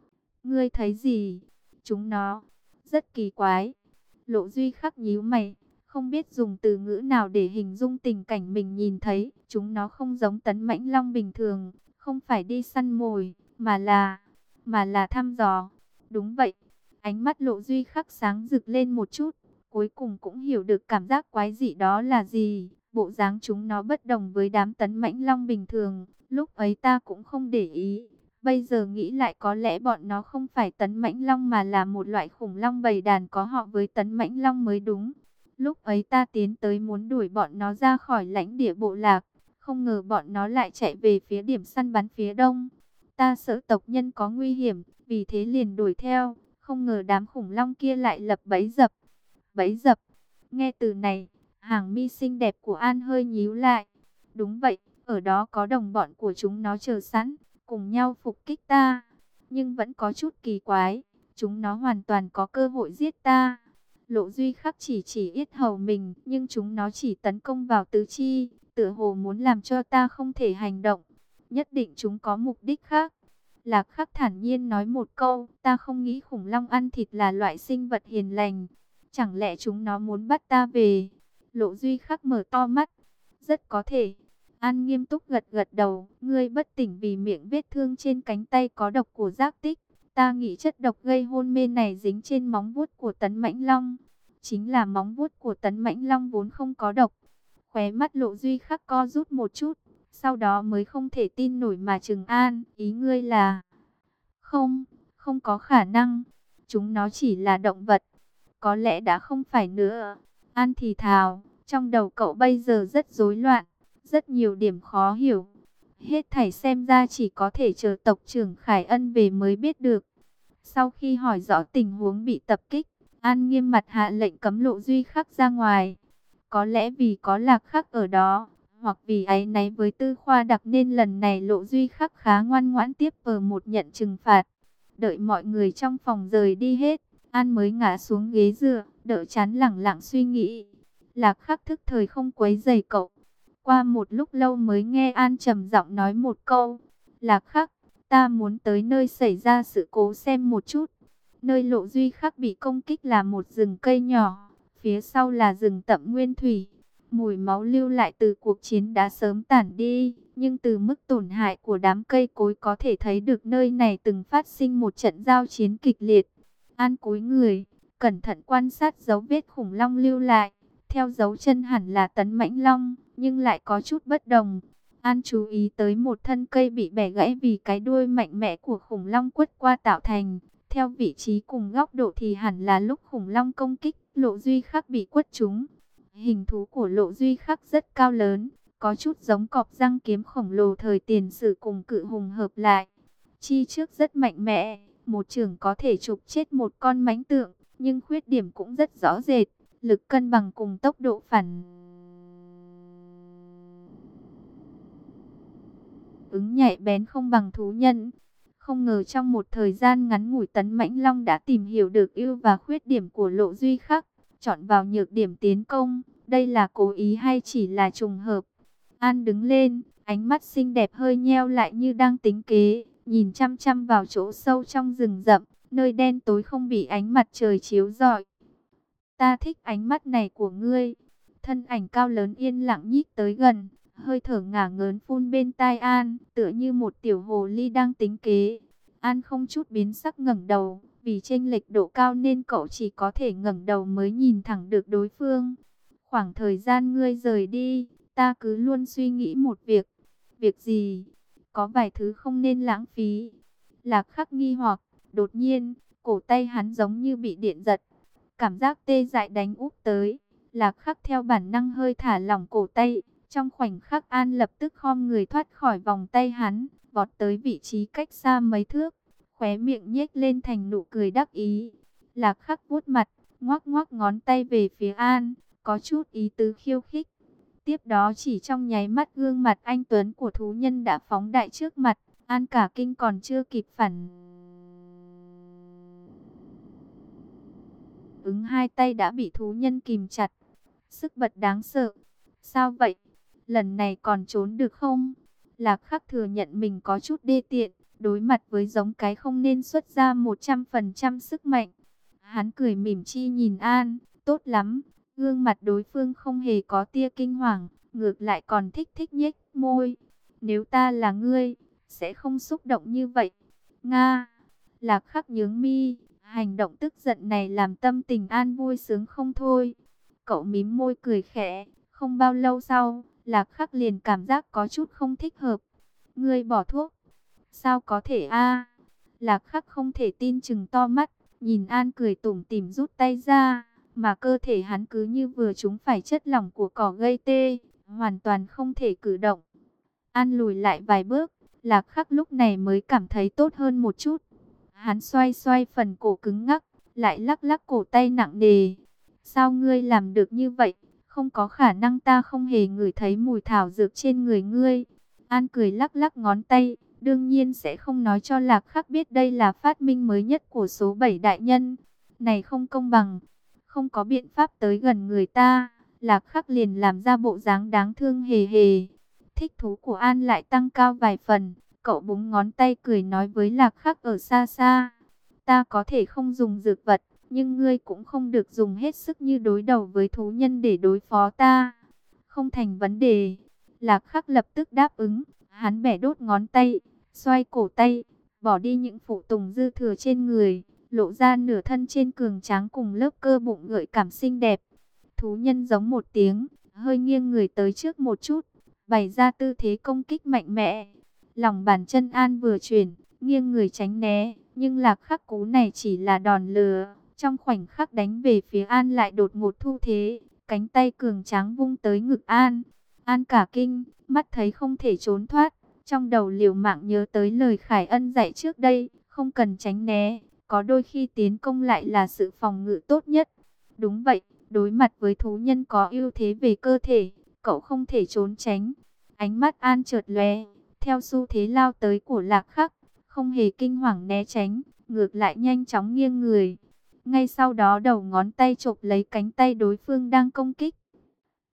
Ngươi thấy gì? Chúng nó rất kỳ quái. Lộ Duy Khắc nhíu mày, không biết dùng từ ngữ nào để hình dung tình cảnh mình nhìn thấy. Chúng nó không giống Tấn Mãnh Long bình thường, không phải đi săn mồi, mà là, mà là thăm dò. Đúng vậy, ánh mắt Lộ Duy Khắc sáng rực lên một chút, cuối cùng cũng hiểu được cảm giác quái dị đó là gì. Bộ dáng chúng nó bất đồng với đám Tấn Mãnh Long bình thường, lúc ấy ta cũng không để ý. Bây giờ nghĩ lại có lẽ bọn nó không phải Tấn Mãnh Long mà là một loại khủng long bầy đàn có họ với Tấn Mãnh Long mới đúng. Lúc ấy ta tiến tới muốn đuổi bọn nó ra khỏi lãnh địa bộ lạc, không ngờ bọn nó lại chạy về phía điểm săn bắn phía đông. Ta sợ tộc nhân có nguy hiểm, vì thế liền đuổi theo, không ngờ đám khủng long kia lại lập bẫy dập. Bẫy dập, nghe từ này, hàng mi xinh đẹp của An hơi nhíu lại. Đúng vậy, ở đó có đồng bọn của chúng nó chờ sẵn, cùng nhau phục kích ta. Nhưng vẫn có chút kỳ quái, chúng nó hoàn toàn có cơ hội giết ta. Lộ Duy Khắc chỉ chỉ yết hầu mình, nhưng chúng nó chỉ tấn công vào tứ chi, tựa hồ muốn làm cho ta không thể hành động. Nhất định chúng có mục đích khác. Lạc Khắc thản nhiên nói một câu, ta không nghĩ khủng long ăn thịt là loại sinh vật hiền lành. Chẳng lẽ chúng nó muốn bắt ta về? Lộ Duy Khắc mở to mắt. Rất có thể. An nghiêm túc gật gật đầu. Ngươi bất tỉnh vì miệng vết thương trên cánh tay có độc của giác tích. Ta nghĩ chất độc gây hôn mê này dính trên móng vuốt của Tấn Mãnh Long. Chính là móng vuốt của Tấn Mãnh Long vốn không có độc. Khóe mắt Lộ Duy Khắc co rút một chút. Sau đó mới không thể tin nổi mà trừng An. Ý ngươi là... Không, không có khả năng. Chúng nó chỉ là động vật. Có lẽ đã không phải nữa. An thì thào, trong đầu cậu bây giờ rất rối loạn, rất nhiều điểm khó hiểu. Hết thảy xem ra chỉ có thể chờ tộc trưởng Khải Ân về mới biết được. Sau khi hỏi rõ tình huống bị tập kích, An nghiêm mặt hạ lệnh cấm Lộ Duy Khắc ra ngoài. Có lẽ vì có Lạc Khắc ở đó, hoặc vì áy náy với Tư Khoa Đặc nên lần này Lộ Duy Khắc khá ngoan ngoãn tiếp ở một nhận trừng phạt. Đợi mọi người trong phòng rời đi hết, An mới ngã xuống ghế dựa, đỡ chán lẳng lặng suy nghĩ. Lạc Khắc thức thời không quấy rầy cậu. Qua một lúc lâu mới nghe An trầm giọng nói một câu. Lạc Khắc, ta muốn tới nơi xảy ra sự cố xem một chút. Nơi Lộ Duy Khắc bị công kích là một rừng cây nhỏ, phía sau là rừng tậm nguyên thủy. Mùi máu lưu lại từ cuộc chiến đã sớm tản đi, nhưng từ mức tổn hại của đám cây cối có thể thấy được nơi này từng phát sinh một trận giao chiến kịch liệt. An cúi người, cẩn thận quan sát dấu vết khủng long lưu lại. Theo dấu chân hẳn là tấn mãnh long, nhưng lại có chút bất đồng. An chú ý tới một thân cây bị bẻ gãy vì cái đuôi mạnh mẽ của khủng long quất qua tạo thành. Theo vị trí cùng góc độ thì hẳn là lúc khủng long công kích, Lộ Duy Khắc bị quất trúng. Hình thú của Lộ Duy Khắc rất cao lớn, có chút giống cọp răng kiếm khổng lồ thời tiền sử cùng cự hùng hợp lại. Chi trước rất mạnh mẽ, một chưởng có thể chụp chết một con mãnh tượng, nhưng khuyết điểm cũng rất rõ rệt, lực cân bằng cùng tốc độ phản ứng nhạy bén không bằng thú nhân. Không ngờ trong một thời gian ngắn ngủi Tấn Mãnh Long đã tìm hiểu được ưu và khuyết điểm của Lộ Duy Khắc, chọn vào nhược điểm tiến công. Đây là cố ý hay chỉ là trùng hợp? An đứng lên, ánh mắt xinh đẹp hơi nheo lại như đang tính kế, nhìn chăm chăm vào chỗ sâu trong rừng rậm, nơi đen tối không bị ánh mặt trời chiếu rọi. Ta thích ánh mắt này của ngươi. Thân ảnh cao lớn yên lặng nhích tới gần, hơi thở ngả ngớn phun bên tai An, tựa như một tiểu hồ ly đang tính kế. An không chút biến sắc ngẩng đầu, vì chênh lệch độ cao nên cậu chỉ có thể ngẩng đầu mới nhìn thẳng được đối phương. Khoảng thời gian ngươi rời đi, ta cứ luôn suy nghĩ một việc. Việc gì? Có vài thứ không nên lãng phí. Lạc Khắc nghi hoặc, đột nhiên, cổ tay hắn giống như bị điện giật. Cảm giác tê dại đánh úp tới. Lạc Khắc theo bản năng hơi thả lỏng cổ tay. Trong khoảnh khắc An lập tức khom người thoát khỏi vòng tay hắn, vọt tới vị trí cách xa mấy thước, khóe miệng nhếch lên thành nụ cười đắc ý. Lạc Khắc vuốt mặt, ngoắc ngoắc ngón tay về phía An, có chút ý tứ khiêu khích. Tiếp đó chỉ trong nháy mắt gương mặt anh tuấn của thú nhân đã phóng đại trước mặt, An cả kinh còn chưa kịp phản ứng, hai tay đã bị thú nhân kìm chặt. Sức bật đáng sợ. Sao vậy? Lần này còn trốn được không? Lạc Khắc thừa nhận mình có chút đê tiện, đối mặt với giống cái không nên xuất ra một trăm phần trăm sức mạnh. Hắn cười mỉm chi nhìn An, tốt lắm. Gương mặt đối phương không hề có tia kinh hoàng, ngược lại còn thích thích nhếch môi. Nếu ta là ngươi, sẽ không xúc động như vậy. Nga. Lạc Khắc nhướng mi, hành động tức giận này làm tâm tình An vui sướng không thôi. Cậu mím môi cười khẽ, không bao lâu sau, Lạc Khắc liền cảm giác có chút không thích hợp. Ngươi bỏ thuốc? Sao có thể a? Lạc Khắc không thể tin chừng to mắt, nhìn An cười tủm tỉm rút tay ra, mà cơ thể hắn cứ như vừa trúng phải chất lỏng của cỏ gây tê, hoàn toàn không thể cử động. An lùi lại vài bước, Lạc Khắc lúc này mới cảm thấy tốt hơn một chút. Hắn xoay xoay phần cổ cứng ngắc, lại lắc lắc cổ tay nặng nề. Sao ngươi làm được như vậy? Không có khả năng ta không hề ngửi thấy mùi thảo dược trên người ngươi. An cười lắc lắc ngón tay, đương nhiên sẽ không nói cho Lạc Khắc biết đây là phát minh mới nhất của số bảy đại nhân. Này không công bằng, không có biện pháp tới gần người ta. Lạc Khắc liền làm ra bộ dáng đáng thương hề hề. Thích thú của An lại tăng cao vài phần, cậu búng ngón tay cười nói với Lạc Khắc ở xa xa. Ta có thể không dùng dược vật, nhưng ngươi cũng không được dùng hết sức như đối đầu với thú nhân để đối phó ta. Không thành vấn đề. Lạc Khắc lập tức đáp ứng. Hắn bẻ đốt ngón tay, xoay cổ tay, bỏ đi những phụ tùng dư thừa trên người, lộ ra nửa thân trên cường tráng cùng lớp cơ bụng gợi cảm xinh đẹp. Thú nhân giống một tiếng, hơi nghiêng người tới trước một chút, bày ra tư thế công kích mạnh mẽ. Lòng bàn chân An vừa chuyển, nghiêng người tránh né, nhưng Lạc Khắc cú này chỉ là đòn lừa. Trong khoảnh khắc đánh về phía An lại đột ngột thu thế, cánh tay cường tráng vung tới ngực An. An cả kinh, mắt thấy không thể trốn thoát, trong đầu liều mạng nhớ tới lời Khải Ân dạy trước đây, không cần tránh né, có đôi khi tiến công lại là sự phòng ngự tốt nhất. Đúng vậy, đối mặt với thú nhân có ưu thế về cơ thể, cậu không thể trốn tránh. Ánh mắt An chợt lóe, theo xu thế lao tới của Lạc Khắc, không hề kinh hoàng né tránh, ngược lại nhanh chóng nghiêng người. Ngay sau đó đầu ngón tay chộp lấy cánh tay đối phương đang công kích.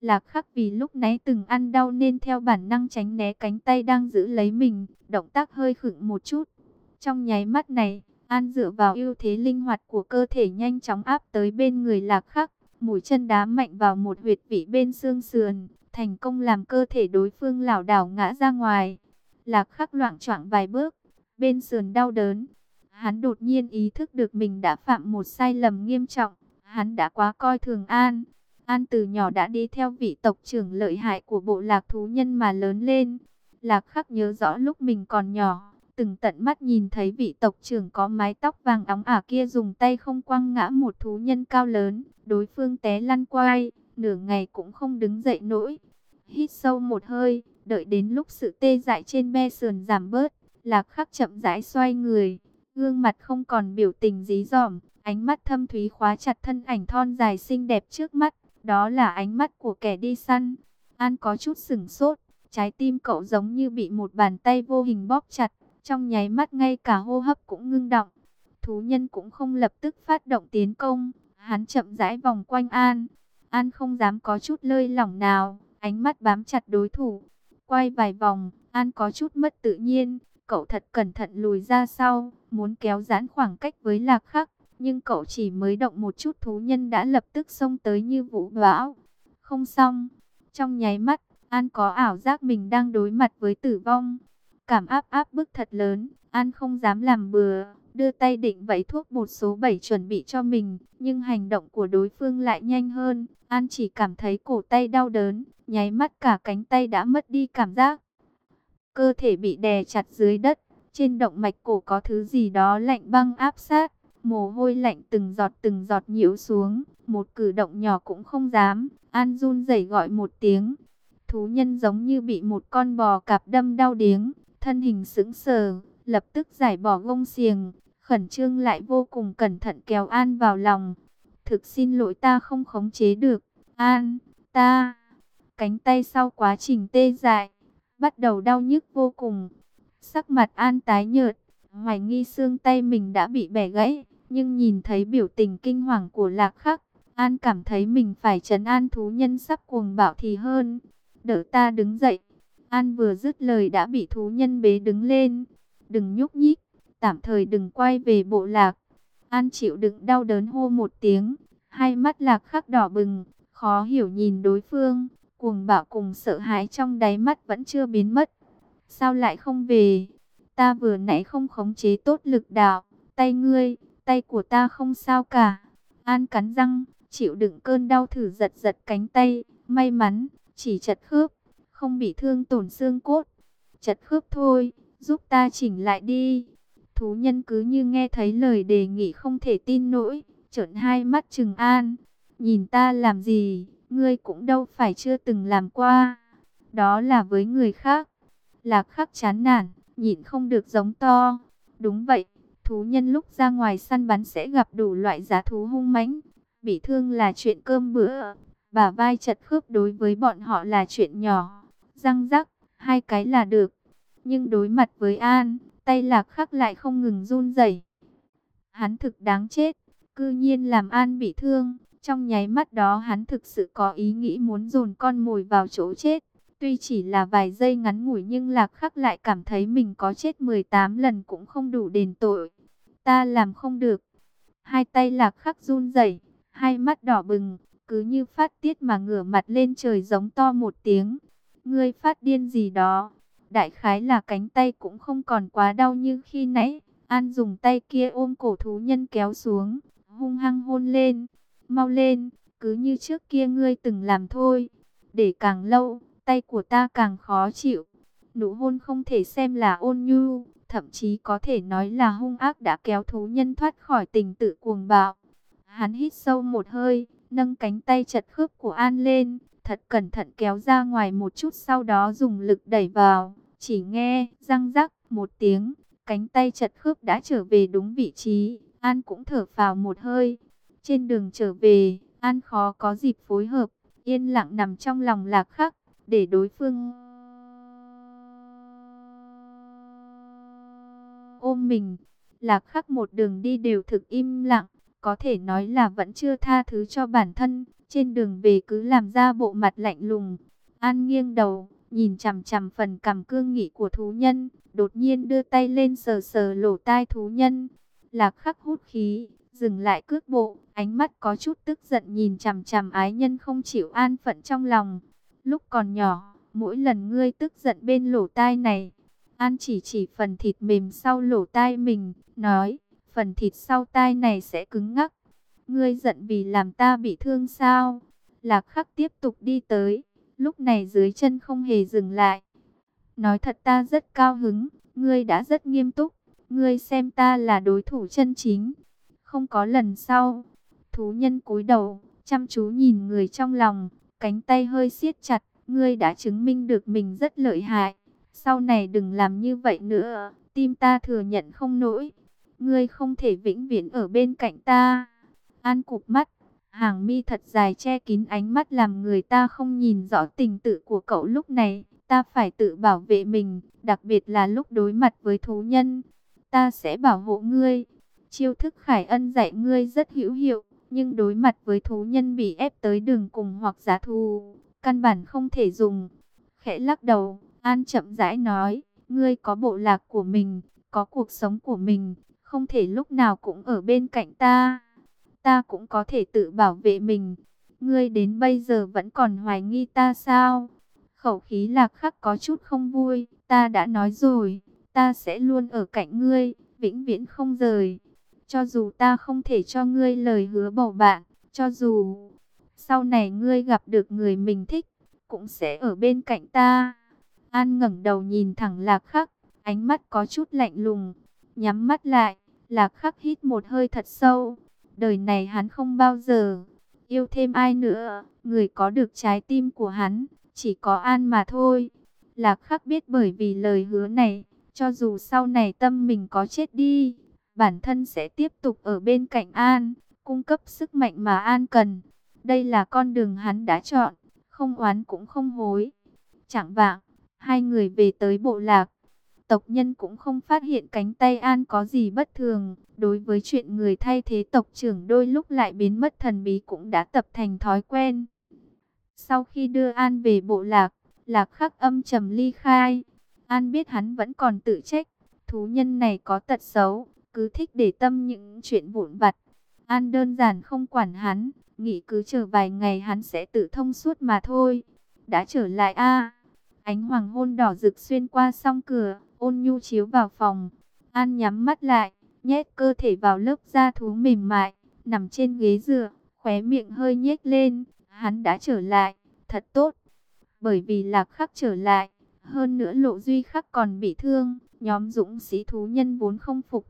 Lạc Khắc vì lúc nãy từng ăn đau nên theo bản năng tránh né cánh tay đang giữ lấy mình, động tác hơi khựng một chút. Trong nháy mắt này, An dựa vào ưu thế linh hoạt của cơ thể nhanh chóng áp tới bên người Lạc Khắc, mũi chân đá mạnh vào một huyệt vị bên xương sườn, thành công làm cơ thể đối phương lảo đảo ngã ra ngoài. Lạc Khắc loạng choạng vài bước, bên sườn đau đớn. Hắn đột nhiên ý thức được mình đã phạm một sai lầm nghiêm trọng, hắn đã quá coi thường An. An từ nhỏ đã đi theo vị tộc trưởng lợi hại của bộ lạc thú nhân mà lớn lên. Lạc Khắc nhớ rõ lúc mình còn nhỏ, từng tận mắt nhìn thấy vị tộc trưởng có mái tóc vàng óng ả kia dùng tay không quăng ngã một thú nhân cao lớn, đối phương té lăn quay, nửa ngày cũng không đứng dậy nổi. Hít sâu một hơi, đợi đến lúc sự tê dại trên be sườn giảm bớt, Lạc Khắc chậm rãi xoay người, gương mặt không còn biểu tình dí dỏm, ánh mắt thâm thúy khóa chặt thân ảnh thon dài xinh đẹp trước mắt, đó là ánh mắt của kẻ đi săn. An có chút sửng sốt, trái tim cậu giống như bị một bàn tay vô hình bóp chặt, trong nháy mắt ngay cả hô hấp cũng ngưng đọng. Thú nhân cũng không lập tức phát động tiến công, hắn chậm rãi vòng quanh An. An không dám có chút lơi lỏng nào, ánh mắt bám chặt đối thủ. Quay vài vòng, An có chút mất tự nhiên, cậu thật cẩn thận lùi ra sau, muốn kéo giãn khoảng cách với Lạc Khắc. Nhưng cậu chỉ mới động một chút thú nhân đã lập tức xông tới như vũ bão. Không xong, trong nháy mắt, An có ảo giác mình đang đối mặt với tử vong. Cảm áp áp bức thật lớn, An không dám làm bừa, đưa tay định vẫy thuốc bột số bảy chuẩn bị cho mình. Nhưng hành động của đối phương lại nhanh hơn, An chỉ cảm thấy cổ tay đau đớn, nháy mắt cả cánh tay đã mất đi cảm giác. Cơ thể bị đè chặt dưới đất, trên động mạch cổ có thứ gì đó lạnh băng áp sát. Mồ hôi lạnh từng giọt từng giọt nhiễu xuống, một cử động nhỏ cũng không dám. An run rẩy gọi một tiếng. Thú nhân giống như bị một con bò cạp đâm đau điếng, thân hình sững sờ, lập tức giải bỏ gông xiềng, khẩn trương lại vô cùng cẩn thận kéo An vào lòng. Thực xin lỗi, ta không khống chế được. An, ta. Cánh tay sau quá trình tê dại, bắt đầu đau nhức vô cùng. Sắc mặt An tái nhợt, hoài nghi xương tay mình đã bị bẻ gãy. Nhưng nhìn thấy biểu tình kinh hoàng của Lạc Khắc, An cảm thấy mình phải trấn an thú nhân sắp cuồng bạo thì hơn. Đỡ ta đứng dậy. An vừa dứt lời đã bị thú nhân bế đứng lên. Đừng nhúc nhích, tạm thời đừng quay về bộ lạc. An chịu đựng đau đớn hô một tiếng. Hai mắt Lạc Khắc đỏ bừng, khó hiểu nhìn đối phương. Cuồng bạo cùng sợ hãi trong đáy mắt vẫn chưa biến mất. Sao lại không về? Ta vừa nãy không khống chế tốt lực đạo. Tay ngươi, tay của ta không sao cả. An cắn răng, chịu đựng cơn đau thử giật giật cánh tay. May mắn, chỉ chật khớp, không bị thương tổn xương cốt. Chật khớp thôi, giúp ta chỉnh lại đi. Thú nhân cứ như nghe thấy lời đề nghị không thể tin nổi, trợn hai mắt trừng An. Nhìn ta làm gì, ngươi cũng đâu phải chưa từng làm qua. Đó là với người khác. Lạc Khắc chán nản, nhịn không được giống to. Đúng vậy, thú nhân lúc ra ngoài săn bắn sẽ gặp đủ loại dã thú hung mãnh. Bị thương là chuyện cơm bữa, bả vai chật khớp đối với bọn họ là chuyện nhỏ. Răng rắc, hai cái là được. Nhưng đối mặt với An, tay Lạc Khắc lại không ngừng run rẩy. Hắn thực đáng chết, cư nhiên làm An bị thương. Trong nháy mắt đó hắn thực sự có ý nghĩ muốn dồn con mồi vào chỗ chết. Tuy chỉ là vài giây ngắn ngủi nhưng Lạc Khắc lại cảm thấy mình có chết mười tám lần cũng không đủ đền tội. Ta làm không được. Hai tay Lạc Khắc run rẩy, hai mắt đỏ bừng, cứ như phát tiết mà ngửa mặt lên trời giống to một tiếng. Ngươi phát điên gì đó? Đại khái là cánh tay cũng không còn quá đau như khi nãy. An dùng tay kia ôm cổ thú nhân kéo xuống, hung hăng hôn lên. Mau lên, cứ như trước kia ngươi từng làm thôi. Để càng lâu, tay của ta càng khó chịu. Nụ hôn không thể xem là ôn nhu, thậm chí có thể nói là hung ác đã kéo thú nhân thoát khỏi tình tự cuồng bạo. Hắn hít sâu một hơi, nâng cánh tay chật khớp của An lên, thật cẩn thận kéo ra ngoài một chút, sau đó dùng lực đẩy vào. Chỉ nghe răng rắc một tiếng, cánh tay chật khớp đã trở về đúng vị trí. An cũng thở phào một hơi. Trên đường trở về, An khó có dịp phối hợp, yên lặng nằm trong lòng Lạc Khắc, để đối phương ôm mình. Lạc Khắc một đường đi đều thực im lặng, có thể nói là vẫn chưa tha thứ cho bản thân. trên đường về cứ làm ra bộ mặt lạnh lùng. An nghiêng đầu, nhìn chằm chằm phần cằm cương nghị của thú nhân, đột nhiên đưa tay lên sờ sờ lỗ tai thú nhân. Lạc Khắc hút khí, dừng lại cước bộ, ánh mắt có chút tức giận nhìn chằm chằm ái nhân không chịu an phận trong lòng. Lúc còn nhỏ, mỗi lần ngươi tức giận bên lỗ tai này, An chỉ chỉ phần thịt mềm sau lỗ tai mình, nói, phần thịt sau tai này sẽ cứng ngắc. Ngươi giận vì làm ta bị thương sao? Lạc Khắc tiếp tục đi tới, lúc này dưới chân không hề dừng lại. Nói thật ta rất cao hứng, ngươi đã rất nghiêm túc, ngươi xem ta là đối thủ chân chính. Không có lần sau. Thú nhân cúi đầu, chăm chú nhìn người trong lòng, cánh tay hơi siết chặt, ngươi đã chứng minh được mình rất lợi hại. Sau này đừng làm như vậy nữa, tim ta thừa nhận không nổi. Ngươi không thể vĩnh viễn ở bên cạnh ta. An cụp mắt, hàng mi thật dài che kín ánh mắt làm người ta không nhìn rõ tình tự của cậu lúc này. Ta phải tự bảo vệ mình, đặc biệt là lúc đối mặt với thú nhân. Ta sẽ bảo hộ ngươi. Chiêu thức Khải Ân dạy ngươi rất hữu hiệu, nhưng đối mặt với thú nhân bị ép tới đường cùng hoặc giá thù, căn bản không thể dùng. Khẽ lắc đầu, An chậm rãi nói, ngươi có bộ lạc của mình, có cuộc sống của mình, không thể lúc nào cũng ở bên cạnh ta. Ta cũng có thể tự bảo vệ mình. Ngươi đến bây giờ vẫn còn hoài nghi ta sao? Khẩu khí Lạc Khắc có chút không vui. Ta đã nói rồi, ta sẽ luôn ở cạnh ngươi, vĩnh viễn không rời. Cho dù ta không thể cho ngươi lời hứa bầu bạn, cho dù sau này ngươi gặp được người mình thích, cũng sẽ ở bên cạnh ta. An ngẩng đầu nhìn thẳng Lạc Khắc, ánh mắt có chút lạnh lùng. Nhắm mắt lại, Lạc Khắc hít một hơi thật sâu. Đời này hắn không bao giờ yêu thêm ai nữa, người có được trái tim của hắn chỉ có An mà thôi. Lạc Khắc biết bởi vì lời hứa này, cho dù sau này tâm mình có chết đi, bản thân sẽ tiếp tục ở bên cạnh An, cung cấp sức mạnh mà An cần. Đây là con đường hắn đã chọn, không oán cũng không hối. Chạng vạng, hai người về tới bộ lạc. Tộc nhân cũng không phát hiện cánh tay An có gì bất thường. Đối với chuyện người thay thế tộc trưởng đôi lúc lại biến mất thần bí cũng đã tập thành thói quen. Sau khi đưa An về bộ lạc, Lạc Khắc âm trầm ly khai. An biết hắn vẫn còn tự trách, thú nhân này có tật xấu, cứ thích để tâm những chuyện vụn vặt. An đơn giản không quản hắn, nghĩ cứ chờ vài ngày hắn sẽ tự thông suốt mà thôi. Đã trở lại a. Ánh hoàng hôn đỏ rực xuyên qua song cửa, ôn nhu chiếu vào phòng. An nhắm mắt lại, nhét cơ thể vào lớp da thú mềm mại, nằm trên ghế dựa, khóe miệng hơi nhếch lên. Hắn đã trở lại, thật tốt. Bởi vì Lạc Khắc trở lại, hơn nữa Lộ Duy Khắc còn bị thương, nhóm dũng sĩ thú nhân vốn không phục.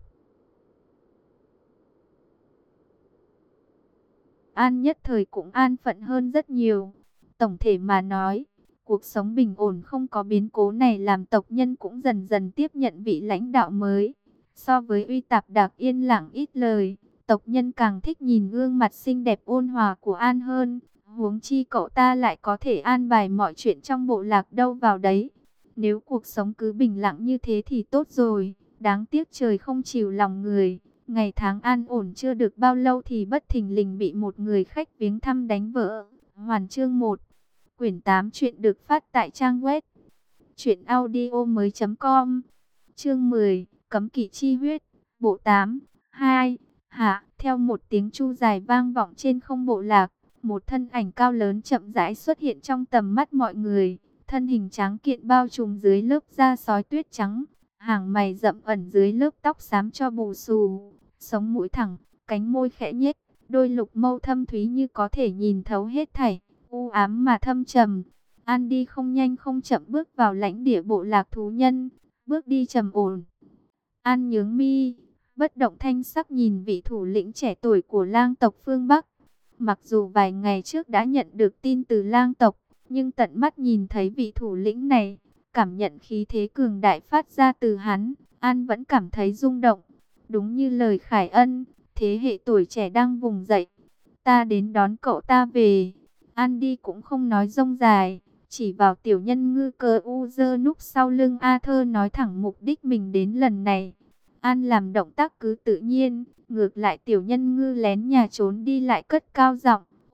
An nhất thời cũng an phận hơn rất nhiều. Tổng thể mà nói, cuộc sống bình ổn không có biến cố này làm tộc nhân cũng dần dần tiếp nhận vị lãnh đạo mới. So với Uy Tạp Đạc yên lặng ít lời, tộc nhân càng thích nhìn gương mặt xinh đẹp ôn hòa của An hơn. Huống chi cậu ta lại có thể an bài mọi chuyện trong bộ lạc đâu vào đấy. Nếu cuộc sống cứ bình lặng như thế thì tốt rồi. Đáng tiếc trời không chiều lòng người. Ngày tháng an ổn chưa được bao lâu thì bất thình lình bị một người khách viếng thăm đánh vỡ. Hoàn chương một, quyển tám chuyện được phát tại trang web truyệnaudiomoi chấm com. Chương mười, cấm kỵ chi huyết, bộ tám, hai. Hạ, theo một tiếng chu dài vang vọng trên không bộ lạc, một thân ảnh cao lớn chậm rãi xuất hiện trong tầm mắt mọi người. Thân hình trắng kiện bao trùm dưới lớp da sói tuyết trắng, hàng mày rậm ẩn dưới lớp tóc xám cho bù xù, sống mũi thẳng, cánh môi khẽ nhếch, đôi lục mâu thâm thúy như có thể nhìn thấu hết thảy, u ám mà thâm trầm. An đi không nhanh không chậm bước vào lãnh địa bộ lạc thú nhân, bước đi trầm ổn. An nhướng mi, bất động thanh sắc nhìn vị thủ lĩnh trẻ tuổi của lang tộc phương Bắc. Mặc dù vài ngày trước đã nhận được tin từ lang tộc, nhưng tận mắt nhìn thấy vị thủ lĩnh này, cảm nhận khí thế cường đại phát ra từ hắn, An vẫn cảm thấy rung động. Đúng như lời Khải Ân, thế hệ tuổi trẻ đang vùng dậy. Ta đến đón cậu ta về. An đi cũng không nói rông dài, chỉ vào tiểu nhân ngư cơ u dơ núp sau lưng A Thơ nói thẳng mục đích mình đến lần này. An làm động tác cứ tự nhiên, ngược lại tiểu nhân ngư lén nhà trốn đi lại cất cao giọng,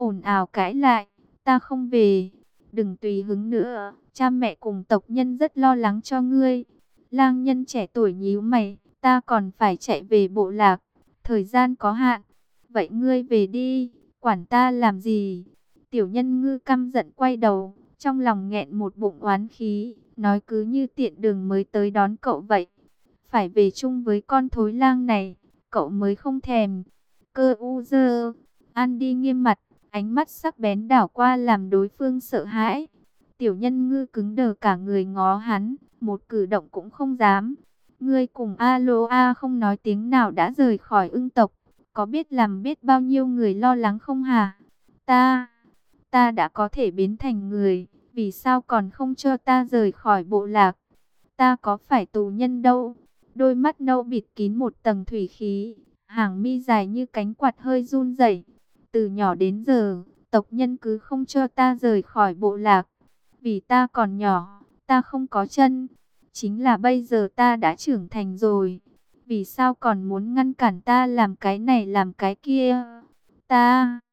ồn ào cãi lại, ta không về, đừng tùy hứng nữa, cha mẹ cùng tộc nhân rất lo lắng cho ngươi. Lang nhân trẻ tuổi nhíu mày, ta còn phải chạy về bộ lạc, thời gian có hạn, vậy ngươi về đi, quản ta làm gì? Tiểu nhân ngư căm giận quay đầu, trong lòng nghẹn một bụng oán khí, nói cứ như tiện đường mới tới đón cậu vậy. Phải về chung với con thối lang này, cậu mới không thèm. Cơ u dơ, Andy nghiêm mặt, ánh mắt sắc bén đảo qua làm đối phương sợ hãi. Tiểu nhân ngư cứng đờ cả người ngó hắn, một cử động cũng không dám. Ngươi cùng Aloha không nói tiếng nào đã rời khỏi ưng tộc, có biết làm biết bao nhiêu người lo lắng không hả? Ta, ta đã có thể biến thành người, vì sao còn không cho ta rời khỏi bộ lạc? Ta có phải tù nhân đâu? Đôi mắt nâu bịt kín một tầng thủy khí, hàng mi dài như cánh quạt hơi run rẩy. Từ nhỏ đến giờ, tộc nhân cứ không cho ta rời khỏi bộ lạc. Vì ta còn nhỏ, ta không có chân. Chính là bây giờ ta đã trưởng thành rồi. Vì sao còn muốn ngăn cản ta làm cái này làm cái kia? Ta...